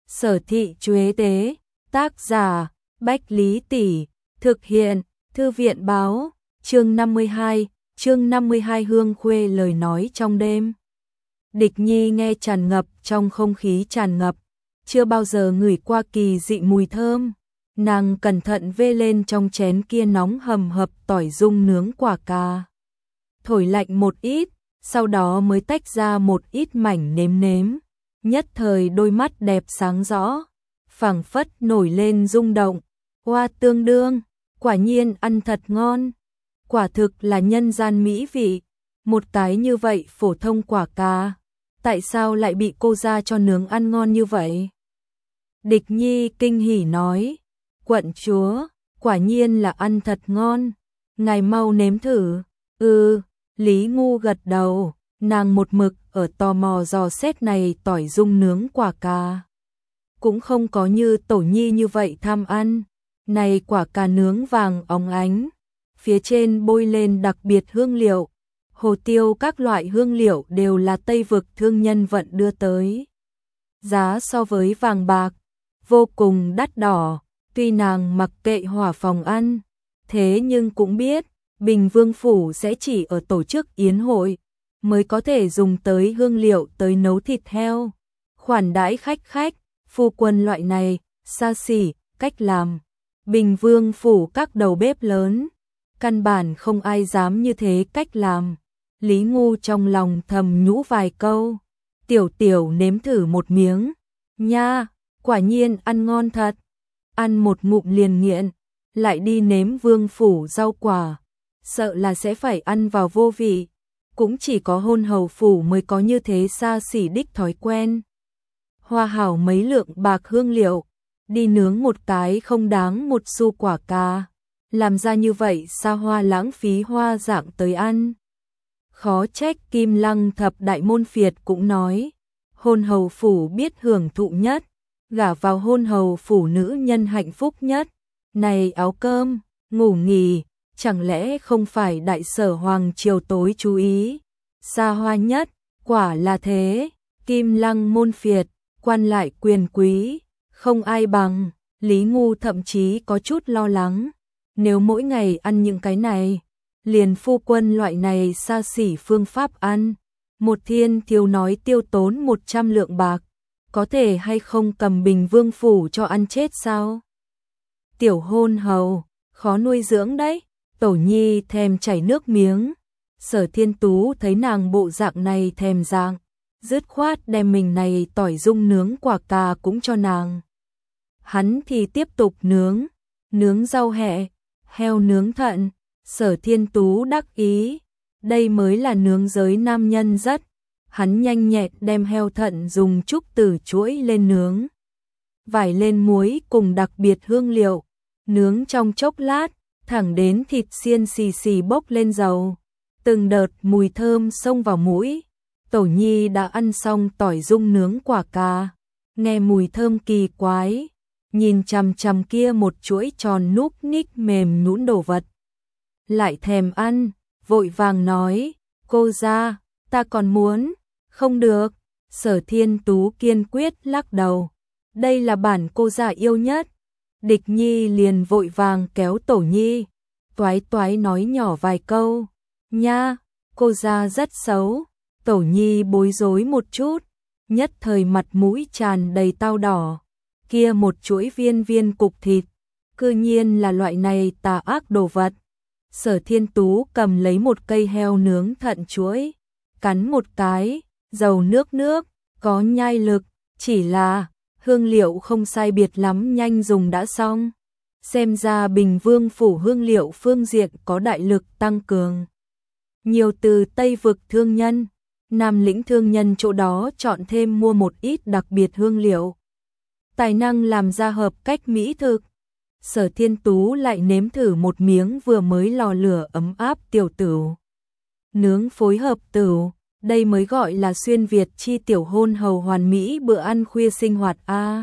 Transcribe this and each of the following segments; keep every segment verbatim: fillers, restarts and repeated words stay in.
Sở thị Chuế tế, tác giả, Bách Lý Tỷ, thực hiện, Thư viện báo, chương năm mươi hai, chương năm mươi hai Hương Khuê lời nói trong đêm. Địch Nhi nghe tràn ngập trong không khí tràn ngập, chưa bao giờ ngửi qua kỳ dị mùi thơm. Nàng cẩn thận vê lên trong chén kia nóng hầm hập tỏi dung nướng quả cà. Thổi lạnh một ít, sau đó mới tách ra một ít mảnh nếm nếm. Nhất thời đôi mắt đẹp sáng rõ, phảng phất nổi lên rung động. Hoa tương đương, quả nhiên ăn thật ngon. Quả thực là nhân gian mỹ vị. Một cái như vậy phổ thông quả cà, tại sao lại bị cô ra cho nướng ăn ngon như vậy? Địch Nhi kinh hỉ nói, quận chúa, quả nhiên là ăn thật ngon, ngài mau nếm thử. Ừ, Lý Ngu gật đầu, nàng một mực ở tò mò dò xét này tỏi dung nướng quả cà. Cũng không có như Tổ Nhi như vậy tham ăn, này quả cà nướng vàng óng ánh, phía trên bôi lên đặc biệt hương liệu, hồ tiêu các loại hương liệu đều là Tây vực thương nhân vận đưa tới. Giá so với vàng bạc, vô cùng đắt đỏ, tuy nàng mặc kệ hỏa phòng ăn, thế nhưng cũng biết, Bình Vương Phủ sẽ chỉ ở tổ chức yến hội, mới có thể dùng tới hương liệu tới nấu thịt heo, khoản đãi khách khách, phu quân loại này, xa xỉ, cách làm. Bình Vương Phủ các đầu bếp lớn, căn bản không ai dám như thế cách làm. Lý Ngu trong lòng thầm nhủ vài câu, tiểu tiểu nếm thử một miếng, nha, quả nhiên ăn ngon thật. Ăn một ngụm liền nghiện, lại đi nếm Vương Phủ rau quả, sợ là sẽ phải ăn vào vô vị. Cũng chỉ có hôn hầu phủ mới có như thế xa xỉ đích thói quen. Hoa hảo mấy lượng bạc hương liệu, đi nướng một cái không đáng một xu quả cà, làm ra như vậy xa hoa lãng phí hoa dạng tới ăn. Khó trách Kim Lăng thập đại môn phiệt cũng nói, hôn hầu phủ biết hưởng thụ nhất, gả vào hôn hầu phủ nữ nhân hạnh phúc nhất. Này áo cơm, ngủ nghỉ, chẳng lẽ không phải đại sở hoàng triều tối chú ý, xa hoa nhất, quả là thế. Kim Lăng môn phiệt, quan lại quyền quý, không ai bằng. Lý Ngu thậm chí có chút lo lắng, nếu mỗi ngày ăn những cái này, liền phu quân loại này xa xỉ phương pháp ăn, một thiên thiếu nói tiêu tốn một trăm lượng bạc, có thể hay không cầm Bình Vương Phủ cho ăn chết sao? Tiểu hôn hầu, khó nuôi dưỡng đấy. Tổ Nhi thèm chảy nước miếng. Sở Thiên Tú thấy nàng bộ dạng này thèm dạng, dứt khoát đem mình này tỏi dung nướng quả cà cũng cho nàng. Hắn thì tiếp tục nướng, nướng rau hẹ, heo nướng thận. Sở Thiên Tú đắc ý, đây mới là nướng giới nam nhân rất. Hắn nhanh nhẹn đem heo thận dùng trúc tử chuỗi lên nướng, vải lên muối cùng đặc biệt hương liệu, nướng trong chốc lát, thẳng đến thịt xiên xì xì bốc lên dầu, từng đợt mùi thơm xông vào mũi. Tổ Nhi đã ăn xong tỏi dung nướng quả cà, nghe mùi thơm kỳ quái, nhìn chằm chằm kia một chuỗi tròn núc ních mềm nhũn đồ vật, lại thèm ăn, vội vàng nói, cô ra, ta còn muốn. Không được. Sở Thiên Tú kiên quyết lắc đầu, đây là bản cô già yêu nhất. Địch Nhi liền vội vàng kéo Tổ Nhi, toái toái nói nhỏ vài câu, nha, cô già rất xấu. Tổ Nhi bối rối một chút, nhất thời mặt mũi tràn đầy tao đỏ, kia một chuỗi viên viên cục thịt, cư nhiên là loại này tà ác đồ vật. Sở Thiên Tú cầm lấy một cây heo nướng thận chuỗi, cắn một cái, dầu nước nước, có nhai lực, chỉ là hương liệu không sai biệt lắm nhanh dùng đã xong. Xem ra Bình Vương Phủ hương liệu phương diện có đại lực tăng cường. Nhiều từ Tây vực thương nhân, Nam lĩnh thương nhân chỗ đó chọn thêm mua một ít đặc biệt hương liệu. Tài năng làm ra hợp cách mỹ thực. Sở Thiên Tú lại nếm thử một miếng vừa mới lò lửa ấm áp tiểu tửu. Nướng phối hợp tửu, đây mới gọi là xuyên Việt chi tiểu hôn hầu hoàn mỹ bữa ăn khuya sinh hoạt a. À,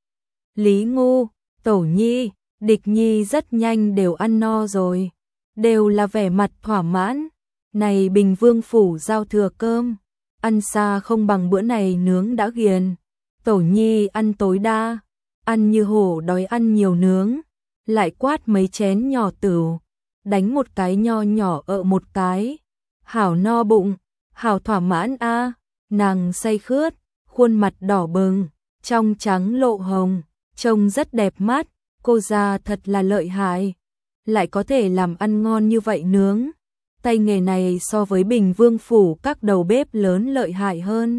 Lý Ngu, Tổ Nhi, Địch Nhi rất nhanh đều ăn no rồi, đều là vẻ mặt thỏa mãn. Này Bình Vương Phủ giao thừa cơm, ăn xa không bằng bữa này nướng đã ghiền. Tổ Nhi ăn tối đa, ăn như hổ đói ăn nhiều nướng, lại quát mấy chén nhỏ tửu, đánh một cái nho nhỏ ợ một cái, hảo no bụng, hảo thỏa mãn a. Nàng say khướt, khuôn mặt đỏ bừng, trong trắng lộ hồng, trông rất đẹp mắt, cô gia thật là lợi hại, lại có thể làm ăn ngon như vậy nướng. Tay nghề này so với Bình Vương phủ các đầu bếp lớn lợi hại hơn.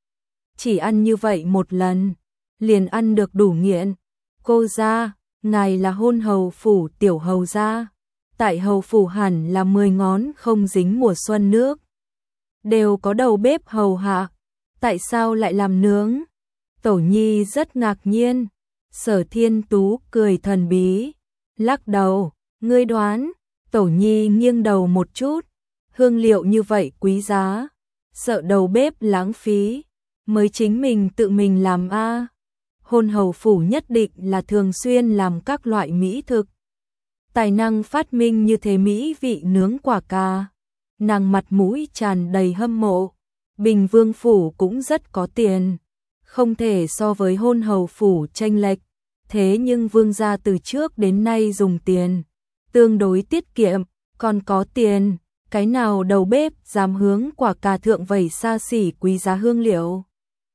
Chỉ ăn như vậy một lần, liền ăn được đủ nghiện. Cô gia, ngài là hôn hầu phủ tiểu hầu gia, tại hầu phủ hẳn là mười ngón không dính mùa xuân nước. Đều có đầu bếp hầu hạ, tại sao lại làm nướng? Tổ Nhi rất ngạc nhiên. Sở Thiên Tú cười thần bí, lắc đầu, ngươi đoán. Tổ Nhi nghiêng đầu một chút, hương liệu như vậy quý giá, sợ đầu bếp lãng phí, mới chính mình tự mình làm a. Hôn hầu phủ nhất định là thường xuyên làm các loại mỹ thực. Tài năng phát minh như thế mỹ vị nướng quả cà. Nàng mặt mũi tràn đầy hâm mộ. Bình Vương phủ cũng rất có tiền, không thể so với hôn hầu phủ chênh lệch, thế nhưng vương gia từ trước đến nay dùng tiền tương đối tiết kiệm, còn có tiền, cái nào đầu bếp dám hướng quả cà thượng vẩy xa xỉ quý giá hương liệu.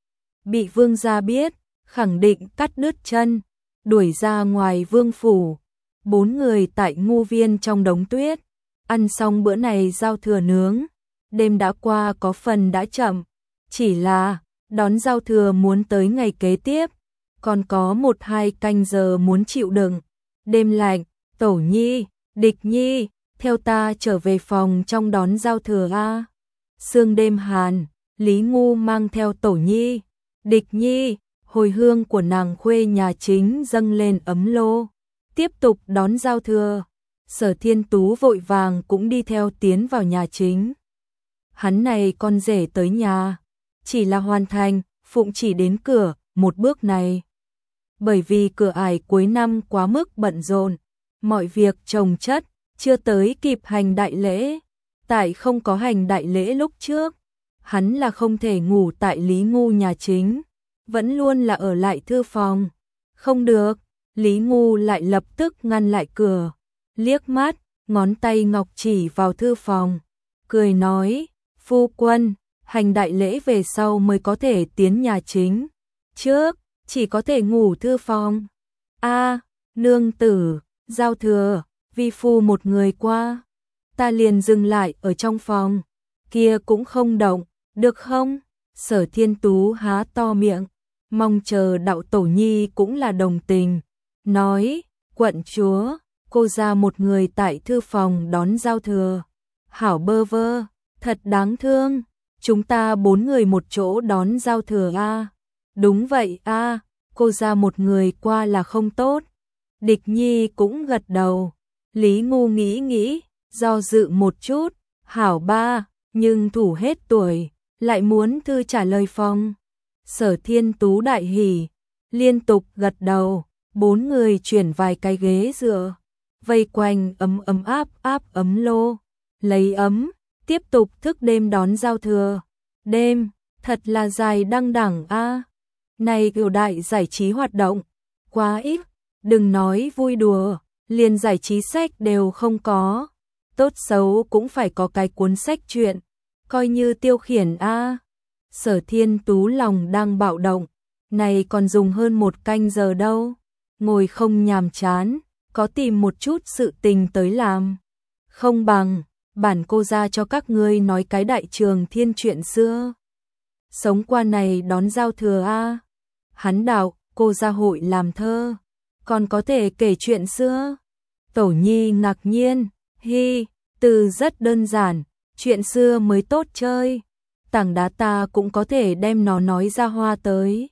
Bị vương gia biết, khẳng định cắt đứt chân, đuổi ra ngoài vương phủ. Bốn người tại ngu viên trong đống tuyết, ăn xong bữa này giao thừa nướng, đêm đã qua có phần đã chậm, chỉ là đón giao thừa muốn tới ngày kế tiếp, còn có một hai canh giờ muốn chịu đựng. Đêm lạnh, Tổ Nhi, Địch Nhi, theo ta trở về phòng trong đón giao thừa a. Sương đêm hàn, Lý Ngu mang theo Tổ Nhi, Địch Nhi, hồi hương của nàng khuê nhà chính dâng lên ấm lô, tiếp tục đón giao thừa. Sở Thiên Tú vội vàng cũng đi theo tiến vào nhà chính. Hắn này con rể tới nhà, chỉ là hoàn thành, phụng chỉ đến cửa, một bước này. Bởi vì cửa ải cuối năm quá mức bận rộn, mọi việc chồng chất, chưa tới kịp hành đại lễ. Tại không có hành đại lễ lúc trước, hắn là không thể ngủ tại Lý Ngu nhà chính, vẫn luôn là ở lại thư phòng. Không được, Lý Ngu lại lập tức ngăn lại cửa, liếc mắt, ngón tay ngọc chỉ vào thư phòng, cười nói, phu quân, hành đại lễ về sau mới có thể tiến nhà chính, trước, chỉ có thể ngủ thư phòng. A, nương tử, giao thừa, vi phu một người qua, ta liền dừng lại ở trong phòng, kia cũng không động, được không? Sở Thiên Tú há to miệng, mong chờ đạo Tổ Nhi cũng là đồng tình, nói, quận chúa, cô ra một người tại thư phòng đón giao thừa, hảo bơ vơ, thật đáng thương, chúng ta bốn người một chỗ đón giao thừa a. Đúng vậy a, cô ra một người qua là không tốt. Địch Nhi cũng gật đầu. Lý Ngu nghĩ nghĩ, do dự một chút, hảo ba, nhưng thủ hết tuổi, lại muốn thư trả lời phòng. Sở Thiên Tú đại hỉ, liên tục gật đầu, bốn người chuyển vài cái ghế dựa, vây quanh ấm ấm áp áp ấm lô, lấy ấm, tiếp tục thức đêm đón giao thừa. Đêm, thật là dài đăng đẳng a. Này kiểu đại giải trí hoạt động, quá ít, đừng nói vui đùa, liền giải trí sách đều không có. Tốt xấu cũng phải có cái cuốn sách truyện, coi như tiêu khiển a. Sở Thiên Tú lòng đang bạo động, này còn dùng hơn một canh giờ đâu, ngồi không nhàm chán, có tìm một chút sự tình tới làm. Không bằng, bản cô ra cho các ngươi nói cái đại trường thiên chuyện xưa. Sống qua này đón giao thừa a. Hắn đạo, cô ra hội làm thơ, còn có thể kể chuyện xưa. Tổ Nhi ngạc nhiên, hi, từ rất đơn giản, chuyện xưa mới tốt chơi. Tảng đá ta cũng có thể đem nó nói ra hoa tới.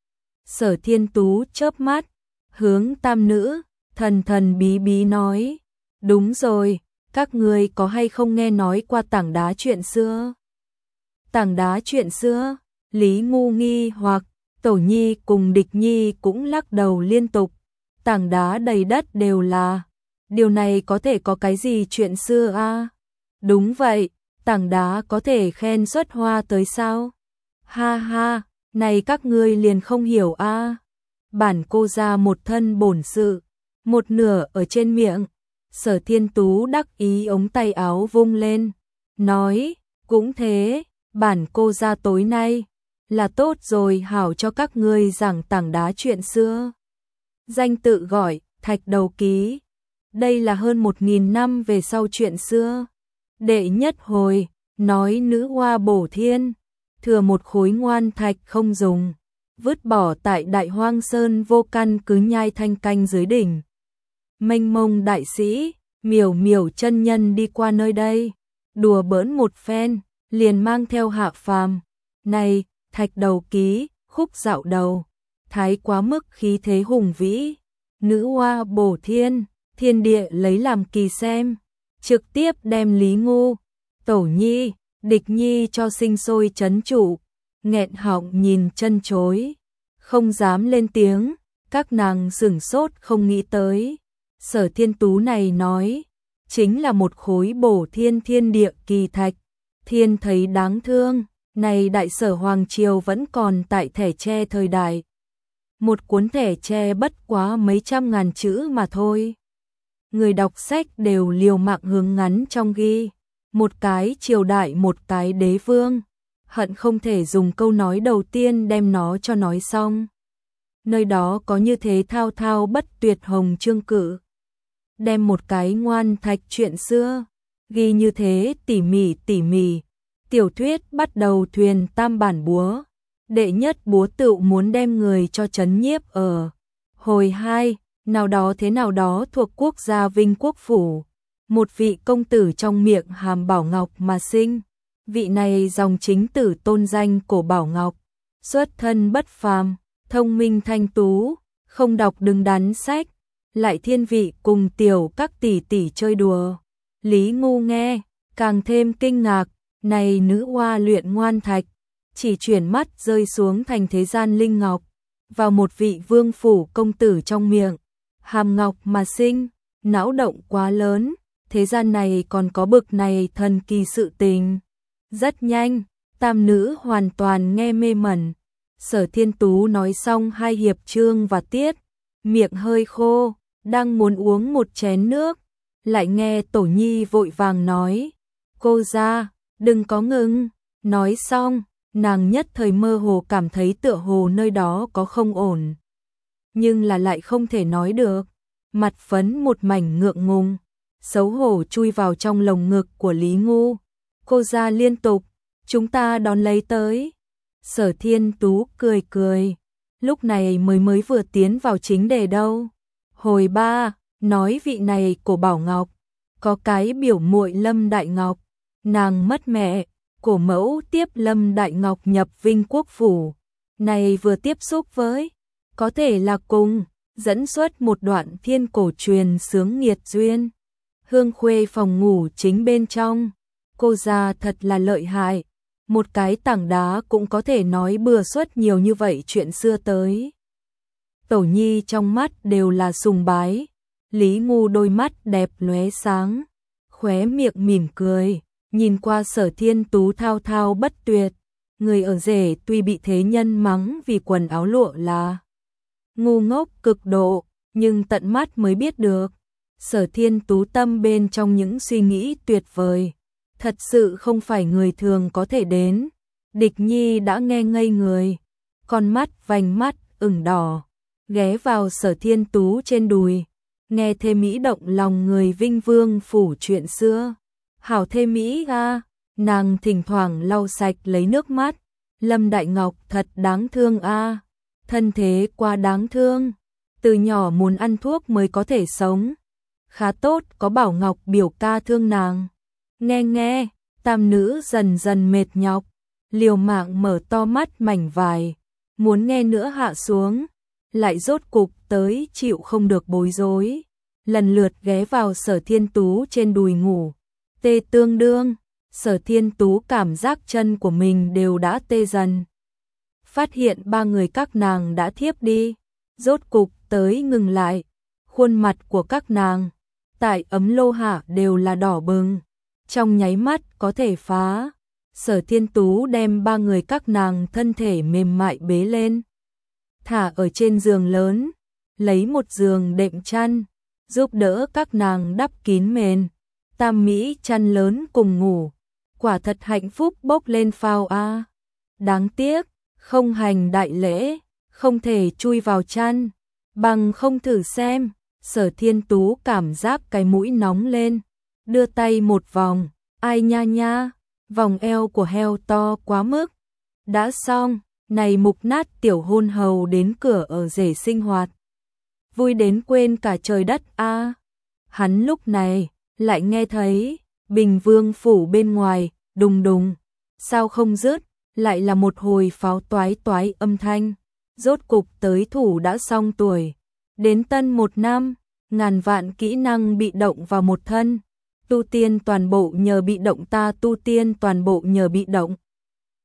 Sở Thiên Tú chớp mắt, hướng tam nữ, thần thần bí bí nói, đúng rồi, các ngươi có hay không nghe nói qua tảng đá chuyện xưa? Tảng đá chuyện xưa, Lý Ngu nghi hoặc, Tổ Nhi cùng Địch Nhi cũng lắc đầu liên tục, tảng đá đầy đất đều là, điều này có thể có cái gì chuyện xưa a? Đúng vậy, tảng đá có thể khen xuất hoa tới sao? Ha ha, Này các ngươi liền không hiểu a à. Bản cô ra một thân bổn sự, một nửa ở trên miệng. Sở Thiên Tú đắc ý ống tay áo vung lên, nói, cũng thế, bản cô ra tối nay, là tốt rồi hảo cho các ngươi giảng tảng đá chuyện xưa. Danh tự gọi, Thạch Đầu Ký, đây là hơn một nghìn năm về sau chuyện xưa. Đệ nhất hồi, nói nữ hoa bổ thiên, thừa một khối ngoan thạch không dùng, vứt bỏ tại Đại Hoang Sơn vô căn cứ nhai thanh canh dưới đỉnh. Mênh mông đại sĩ, miểu miểu chân nhân đi qua nơi đây, đùa bỡn một phen, liền mang theo hạ phàm. Này, Thạch Đầu Ký, khúc dạo đầu, thái quá mức khí thế hùng vĩ, nữ hoa bổ thiên, thiên địa lấy làm kỳ xem, trực tiếp đem Lý Ngu, Tẩu Nhi, Địch Nhi cho sinh sôi chấn trụ, nghẹn họng nhìn chân chối, không dám lên tiếng, các nàng sửng sốt không nghĩ tới. Sở Thiên Tú này nói, chính là một khối bổ thiên thiên địa kỳ thạch, thiên thấy đáng thương, này đại sở Hoàng Triều vẫn còn tại thẻ tre thời đại. Một cuốn thẻ tre bất quá mấy trăm ngàn chữ mà thôi. Người đọc sách đều liều mạng hướng ngắn trong ghi, một cái triều đại một cái đế vương, hận không thể dùng câu nói đầu tiên đem nó cho nói xong. Nơi đó có như thế thao thao bất tuyệt hồng chương cự, đem một cái ngoan thạch chuyện xưa, ghi như thế tỉ mỉ tỉ mỉ. Tiểu thuyết bắt đầu thuyền tam bản búa, đệ nhất búa tựu muốn đem người cho chấn nhiếp ở. Hồi hai, nào đó thế nào đó thuộc quốc gia Vinh Quốc Phủ, một vị công tử trong miệng Hàm Bảo Ngọc mà sinh. Vị này dòng chính tử tôn danh Cổ Bảo Ngọc, xuất thân bất phàm, thông minh thanh tú, không đọc đứng đắn sách, lại thiên vị cùng tiểu các tỷ tỷ chơi đùa. Lý Ngu nghe, càng thêm kinh ngạc, này nữ hoa luyện ngoan thạch, chỉ chuyển mắt rơi xuống thành thế gian linh ngọc, vào một vị vương phủ công tử trong miệng, Hàm Ngọc mà sinh, não động quá lớn, thế gian này còn có bực này thần kỳ sự tình. Rất nhanh, tam nữ hoàn toàn nghe mê mẩn. Sở Thiên Tú nói xong hai hiệp chương và tiết, miệng hơi khô, đang muốn uống một chén nước, lại nghe Tổ Nhi vội vàng nói, cô ra, đừng có ngừng. Nói xong, nàng nhất thời mơ hồ cảm thấy tựa hồ nơi đó có không ổn, nhưng là lại không thể nói được, mặt phấn một mảnh ngượng ngùng, xấu hổ chui vào trong lồng ngực của Lý Ngu. Cô ra liên tục, chúng ta đón lấy tới. Sở Thiên Tú cười cười, lúc này mới mới vừa tiến vào chính đề đâu. Hồi ba, nói vị này Cổ Bảo Ngọc, có cái biểu muội Lâm Đại Ngọc, nàng mất mẹ, Cổ mẫu tiếp Lâm Đại Ngọc nhập Vinh Quốc Phủ, này vừa tiếp xúc với, có thể là cùng, dẫn xuất một đoạn thiên cổ truyền sướng nghiệt duyên. Hương khuê phòng ngủ chính bên trong, cô già thật là lợi hại, một cái tảng đá cũng có thể nói bừa xuất nhiều như vậy chuyện xưa tới. Tổ Nhi trong mắt đều là sùng bái, Lý Ngu đôi mắt đẹp lóe sáng, khóe miệng mỉm cười, nhìn qua Sở Thiên Tú thao thao bất tuyệt, người ở rể tuy bị thế nhân mắng vì quần áo lụa là ngu ngốc cực độ, nhưng tận mắt mới biết được, Sở Thiên Tú tâm bên trong những suy nghĩ tuyệt vời, thật sự không phải người thường có thể đến. Địch Nhi đã nghe ngây người, con mắt vành mắt ửng đỏ, ghé vào Sở Thiên Tú trên đùi, nghe thê mỹ động lòng người Vinh Vương Phủ chuyện xưa. Hảo thê mỹ a, nàng thỉnh thoảng lau sạch lấy nước mắt, Lâm Đại Ngọc thật đáng thương a, thân thế quá đáng thương, từ nhỏ muốn ăn thuốc mới có thể sống. Khá tốt có Bảo Ngọc biểu ca thương nàng. Nghe nghe, tam nữ dần dần mệt nhọc, liều mạng mở to mắt mảnh vải, muốn nghe nữa hạ xuống, lại rốt cục tới chịu không được bối rối, lần lượt ghé vào Sở Thiên Tú trên đùi ngủ. Tê tương đương, Sở Thiên Tú cảm giác chân của mình đều đã tê dần. Phát hiện ba người các nàng đã thiếp đi, rốt cục tới ngừng lại, khuôn mặt của các nàng tại ấm lô hạ đều là đỏ bừng, trong nháy mắt có thể phá Sở Thiên Tú đem ba người các nàng thân thể mềm mại bế lên, thả ở trên giường lớn, lấy một giường đệm chăn, giúp đỡ các nàng đắp kín mền, tam mỹ chăn lớn cùng ngủ, quả thật hạnh phúc bốc lên phao a. Đáng tiếc, không hành đại lễ, không thể chui vào chăn, bằng không thử xem. Sở Thiên Tú cảm giác cái mũi nóng lên, đưa tay một vòng, ai nha nha, vòng eo của heo to quá mức. Đã xong, này mục nát tiểu hôn hầu đến cửa ở rể sinh hoạt. Vui đến quên cả trời đất a. Hắn lúc này lại nghe thấy Bình Vương phủ bên ngoài đùng đùng, sao không dứt, lại là một hồi pháo toái toái âm thanh. Rốt cục tới thủ đã xong tuổi, đến tân một năm, ngàn vạn kỹ năng bị động vào một thân, tu tiên toàn bộ nhờ bị động ta tu tiên toàn bộ nhờ bị động.